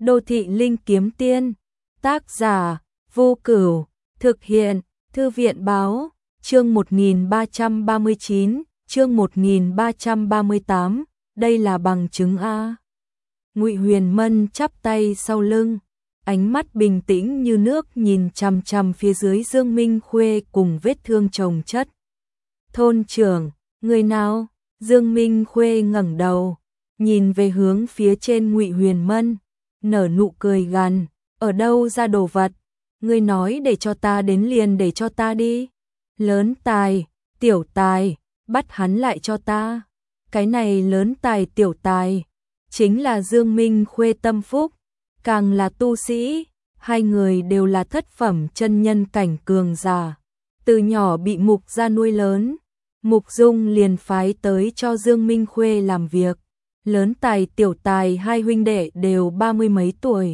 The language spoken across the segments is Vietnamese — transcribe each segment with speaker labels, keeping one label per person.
Speaker 1: Đô thị linh kiếm tiên, tác giả, Vô Cửu, thực hiện, Thư viện báo, chương 1339, chương 1338, đây là bằng chứng A. Ngụy Huyền Mân chắp tay sau lưng, ánh mắt bình tĩnh như nước nhìn chằm chằm phía dưới Dương Minh Khuê cùng vết thương chồng chất. Thôn trưởng, người nào? Dương Minh Khuê ngẩng đầu, nhìn về hướng phía trên Ngụy Huyền Mân, nở nụ cười gằn, ở đâu ra đồ vật? Ngươi nói để cho ta đến liền để cho ta đi. Lớn tài, tiểu tài, bắt hắn lại cho ta. Cái này lớn tài tiểu tài, chính là Dương Minh Khuê tâm phúc, càng là tu sĩ, hai người đều là thất phẩm chân nhân cảnh cường giả. Từ nhỏ bị Mục gia nuôi lớn, Mục Dung liền phái tới cho Dương Minh Khuê làm việc. Lớn tài tiểu tài hai huynh đệ đều 30 mấy tuổi.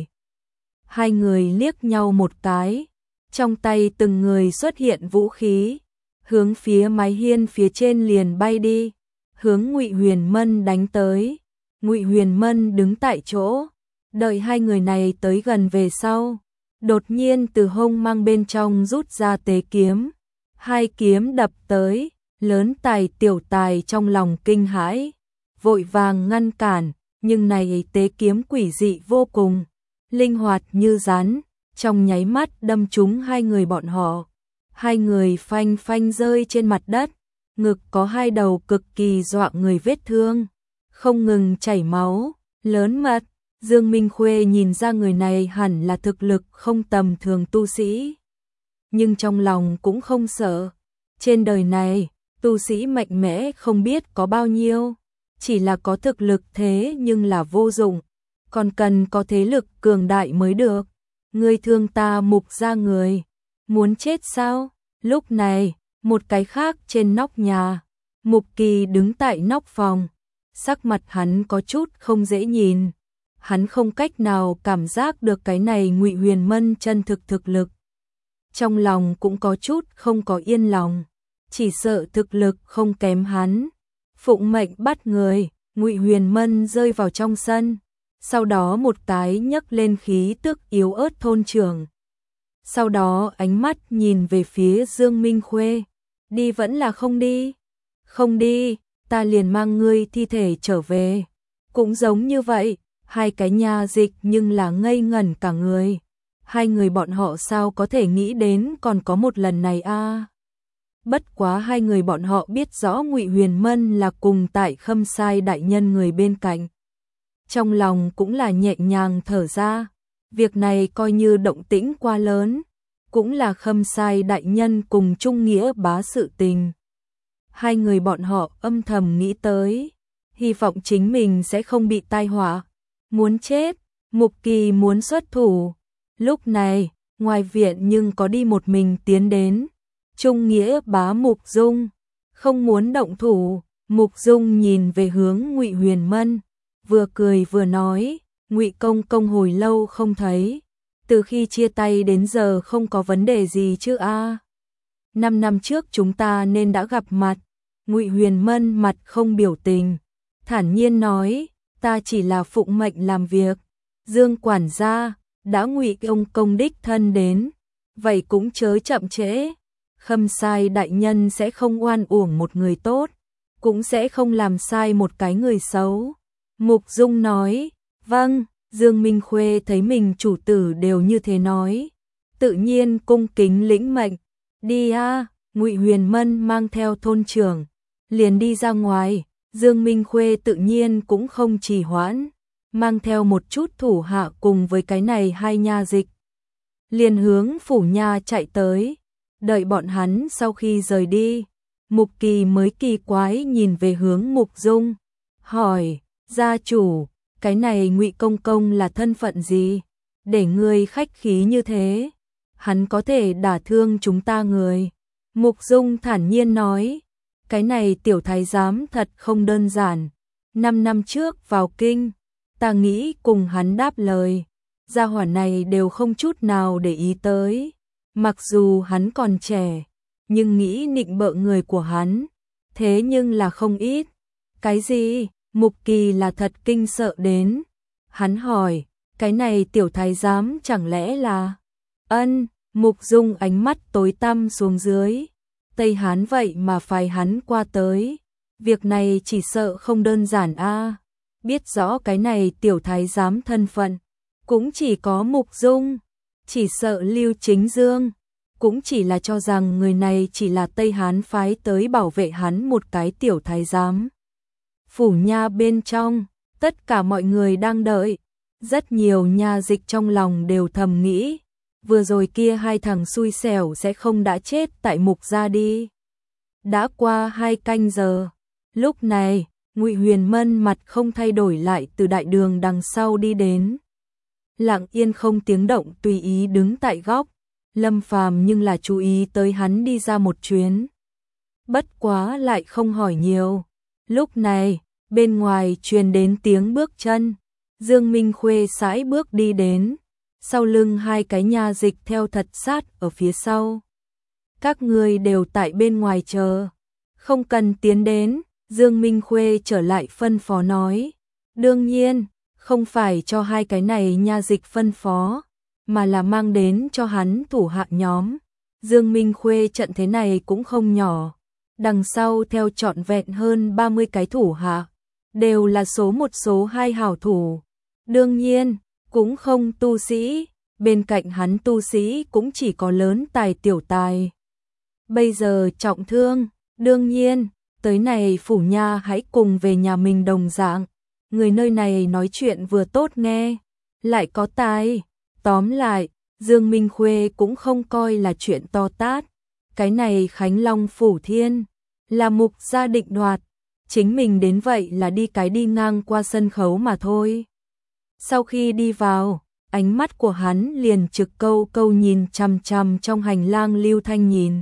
Speaker 1: Hai người liếc nhau một cái, trong tay từng người xuất hiện vũ khí, hướng phía mái hiên phía trên liền bay đi, hướng Ngụy Huyền Mân đánh tới. Ngụy Huyền Mân đứng tại chỗ, đợi hai người này tới gần về sau, đột nhiên từ hông mang bên trong rút ra tế kiếm, hai kiếm đập tới. Lớn tài tiểu tài trong lòng kinh hãi, vội vàng ngăn cản, nhưng này tế kiếm quỷ dị vô cùng, linh hoạt như rắn, trong nháy mắt đâm trúng hai người bọn họ. Hai người phanh phanh rơi trên mặt đất, ngực có hai đầu cực kỳ dọa người vết thương, không ngừng chảy máu, lớn mật. Dương Minh Khuê nhìn ra người này hẳn là thực lực không tầm thường tu sĩ, nhưng trong lòng cũng không sợ. Trên đời này, tu sĩ mạnh mẽ không biết có bao nhiêu, chỉ là có thực lực thế nhưng là vô dụng, còn cần có thế lực cường đại mới được. Ngươi thương ta Mục gia người, muốn chết sao? Lúc này, một cái khác trên nóc nhà, Mục Kỳ đứng tại nóc phòng, sắc mặt hắn có chút không dễ nhìn. Hắn không cách nào cảm giác được cái này Ngụy Huyền Mân chân thực lực. Trong lòng cũng có chút không có yên lòng, chỉ sợ thực lực không kém hắn. Phụng mệnh bắt người, Ngụy Huyền Mân rơi vào trong sân, sau đó một cái nhấc lên khí tức yếu ớt thôn trưởng. Sau đó ánh mắt nhìn về phía Dương Minh Khuê, đi vẫn là không đi? Không đi, ta liền mang ngươi thi thể trở về. Cũng giống như vậy, hai cái nha dịch nhưng là ngây ngẩn cả người. Hai người bọn họ sao có thể nghĩ đến còn có một lần này a? Bất quá hai người bọn họ biết rõ Ngụy Huyền Mân là cùng tại Khâm Sai đại nhân người bên cạnh. Trong lòng cũng là nhẹ nhàng thở ra, việc này coi như động tĩnh quá lớn, cũng là Khâm Sai đại nhân cùng Trung Nghĩa bá sự tình. Hai người bọn họ âm thầm nghĩ tới, hy vọng chính mình sẽ không bị tai họa. Muốn chết, Mục Kỳ muốn xuất thủ. Lúc này, ngoài viện nhưng có đi một mình tiến đến. Trung Nghĩa bá Mục Dung, không muốn động thủ. Mục Dung nhìn về hướng Ngụy Huyền Mân, vừa cười vừa nói, Ngụy công công hồi lâu không thấy, từ khi chia tay đến giờ không có vấn đề gì chứ a? 5 năm trước chúng ta nên đã gặp mặt. Ngụy Huyền Mân mặt không biểu tình, thản nhiên nói, ta chỉ là phụng mệnh làm việc. Dương quản gia, đã Ngụy ông công đích thân đến, vậy cũng chớ chậm trễ. Khâm Sai đại nhân sẽ không oan uổng một người tốt, cũng sẽ không làm sai một cái người xấu. Mục Dung nói, vâng. Dương Minh Khuê thấy mình chủ tử đều như thế nói, tự nhiên cung kính lĩnh mệnh. Đi a. Ngụy Huyền Mân mang theo thôn trưởng, liền đi ra ngoài. Dương Minh Khuê tự nhiên cũng không trì hoãn, mang theo một chút thủ hạ cùng với cái này hai nha dịch, liền hướng phủ nha chạy tới. Đợi bọn hắn sau khi rời đi, Mục Kỳ mới kỳ quái nhìn về hướng Mục Dung, hỏi, gia chủ, cái này Ngụy công công là thân phận gì? Để ngươi khách khí như thế, hắn có thể đả thương chúng ta người. Mục Dung thản nhiên nói, cái này tiểu thái giám thật không đơn giản. 5 năm trước vào kinh, ta nghĩ cùng hắn đáp lời, gia hỏa này đều không chút nào để ý tới. Mặc dù hắn còn trẻ, nhưng nghĩ nịnh bợ người của hắn, thế nhưng là không ít. Cái gì? Mục Kỳ là thật kinh sợ đến. Hắn hỏi, cái này tiểu thái giám chẳng lẽ là... Ân, Mục Dung ánh mắt tối tăm xuống dưới. Tây Hán vậy mà phái hắn qua tới. Việc này chỉ sợ không đơn giản a. Biết rõ cái này tiểu thái giám thân phận, cũng chỉ có Mục Dung. Chỉ sợ Lưu Chính Dương cũng chỉ là cho rằng người này chỉ là Tây Hán phái tới bảo vệ hắn một cái tiểu thái giám. Phủ nha bên trong, tất cả mọi người đang đợi. Rất nhiều nha dịch trong lòng đều thầm nghĩ, vừa rồi kia hai thằng xui xẻo sẽ không đã chết tại Mục gia đi. Đã qua 2 canh giờ, lúc này, Ngụy Huyền Mân mặt không thay đổi lại từ đại đường đằng sau đi đến. Lặng yên không tiếng động tùy ý đứng tại góc, Lâm Phàm nhưng là chú ý tới hắn đi ra một chuyến. Bất quá lại không hỏi nhiều. Lúc này, bên ngoài truyền đến tiếng bước chân, Dương Minh Khuê sải bước đi đến, sau lưng hai cái nha dịch theo thật sát ở phía sau. Các người đều tại bên ngoài chờ, không cần tiến đến, Dương Minh Khuê trở lại phân phó nói. Đương nhiên, không phải cho hai cái này nha dịch phân phó, mà là mang đến cho hắn thủ hạ nhóm. Dương Minh Khuê trận thế này cũng không nhỏ, đằng sau theo trọn vẹn hơn 30 cái thủ hạ, đều là số 1 số 2 hảo thủ. Đương nhiên, cũng không tu sĩ, bên cạnh hắn tu sĩ cũng chỉ có lớn tài tiểu tài. Bây giờ trọng thương, đương nhiên, tới này phủ nha hãy cùng về nhà mình đồng dạng. Người nơi này nói chuyện vừa tốt nghe, lại có tài. Tóm lại, Dương Minh Khuê cũng không coi là chuyện to tát. Cái này Khánh Long Phủ Thiên, là Mục gia định đoạt. Chính mình đến vậy là đi ngang qua sân khấu mà thôi. Sau khi đi vào, ánh mắt của hắn liền trực câu nhìn chằm chằm trong hành lang Lưu Thanh nhìn.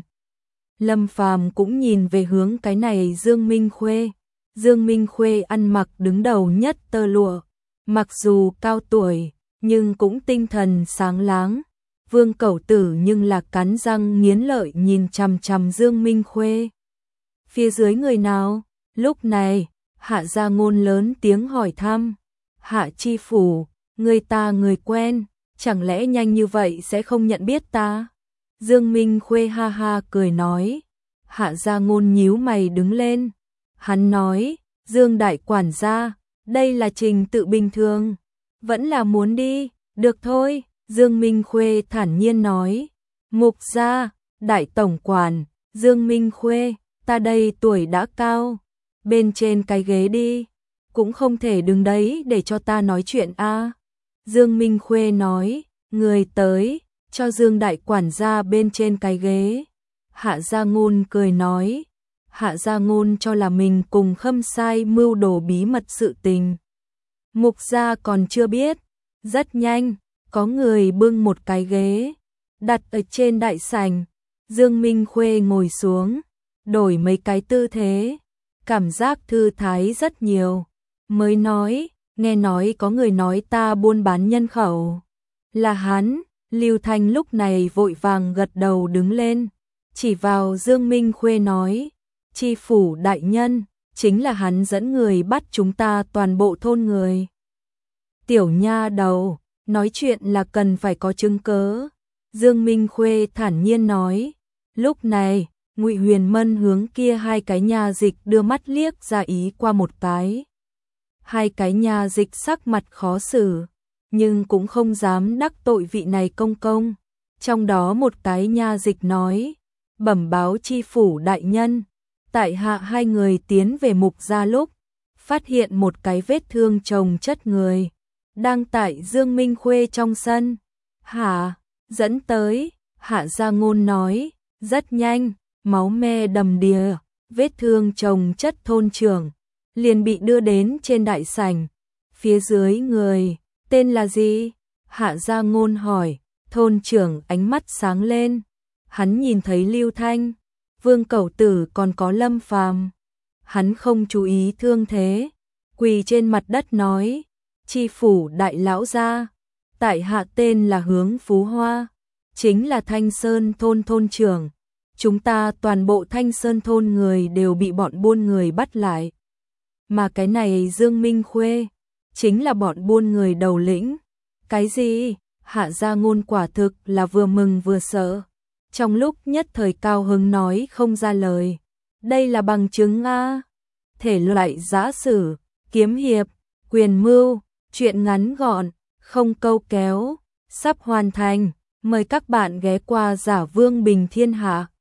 Speaker 1: Lâm Phàm cũng nhìn về hướng cái này Dương Minh Khuê. Dương Minh Khuê ăn mặc đứng đầu nhất tơ lụa, mặc dù cao tuổi, nhưng cũng tinh thần sáng láng. Vương Cẩu Tử nhưng là cắn răng nghiến lợi nhìn chằm chằm Dương Minh Khuê. Phía dưới người nào? Lúc này, Hạ Gia Ngôn lớn tiếng hỏi thăm. Hạ chi phủ, người ta người quen, chẳng lẽ nhanh như vậy sẽ không nhận biết ta? Dương Minh Khuê ha ha cười nói. Hạ Gia Ngôn nhíu mày đứng lên. Hắn nói, Dương đại quản gia, đây là trình tự bình thường, vẫn là muốn đi, được thôi. Dương Minh Khuê thản nhiên nói. Mục gia, đại tổng quản, Dương Minh Khuê, ta đây tuổi đã cao, bên trên cái ghế đi, cũng không thể đứng đấy để cho ta nói chuyện a. Dương Minh Khuê nói, người tới, cho Dương đại quản gia bên trên cái ghế. Hạ Gia Ngôn cười nói. Hạ Gia Ngôn cho là mình cùng Khâm Sai mưu đồ bí mật sự tình. Mục gia còn chưa biết. Rất nhanh, có người bưng một cái ghế, đặt ở trên đại sảnh. Dương Minh Khuê ngồi xuống, đổi mấy cái tư thế, cảm giác thư thái rất nhiều. Mới nói, nghe nói có người nói ta buôn bán nhân khẩu. Là hắn. Lưu Thanh lúc này vội vàng gật đầu đứng lên, chỉ vào Dương Minh Khuê nói. Chi phủ đại nhân, chính là hắn dẫn người bắt chúng ta toàn bộ thôn người. Tiểu nha đầu, nói chuyện là cần phải có chứng cớ. Dương Minh Khuê thản nhiên nói. Lúc này, Ngụy Huyền Mân hướng kia hai cái nha dịch đưa mắt liếc ra ý qua một cái. Hai cái nha dịch sắc mặt khó xử, nhưng cũng không dám đắc tội vị này công công. Trong đó một cái nha dịch nói, bẩm báo chi phủ đại nhân, tại hạ hai người tiến về Mục gia lúc, phát hiện một cái vết thương chồng chất người, đang tại Dương Minh Khuê trong sân. Hả? Dẫn tới, Hạ Gia Ngôn nói, rất nhanh, máu me đầm đìa, vết thương chồng chất thôn trưởng, liền bị đưa đến trên đại sảnh. Phía dưới người, tên là gì? Hạ Gia Ngôn hỏi. Thôn trưởng ánh mắt sáng lên, hắn nhìn thấy Lưu Thanh, Vương Cẩu Tử còn có Lâm Phàm. Hắn không chú ý thương thế, quỳ trên mặt đất nói, chi phủ đại lão gia, tại hạ tên là Hướng Phú Hoa, chính là Thanh Sơn thôn thôn trưởng. Chúng ta toàn bộ Thanh Sơn thôn người đều bị bọn buôn người bắt lại. Mà cái này Dương Minh Khuê, chính là bọn buôn người đầu lĩnh. Cái gì? Hạ Gia Ngôn quả thực là vừa mừng vừa sợ. Trong lúc nhất thời cao hứng nói không ra lời. Đây là bằng chứng a. Thể loại giã sử, kiếm hiệp, quyền mưu, truyện ngắn gọn, không câu kéo, sắp hoàn thành. Mời các bạn ghé qua Giả Vương Bình Thiên Hạ.